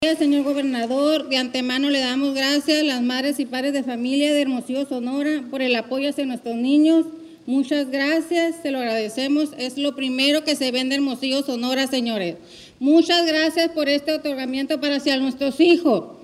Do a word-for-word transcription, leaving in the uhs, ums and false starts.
Señor gobernador, de antemano le damos gracias a las madres y padres de familia de Hermosillo, Sonora, por el apoyo hacia nuestros niños. Muchas gracias, se lo agradecemos. Es lo primero que se ve en Hermosillo, Sonora, señores. Muchas gracias por este otorgamiento para hacia nuestros hijos.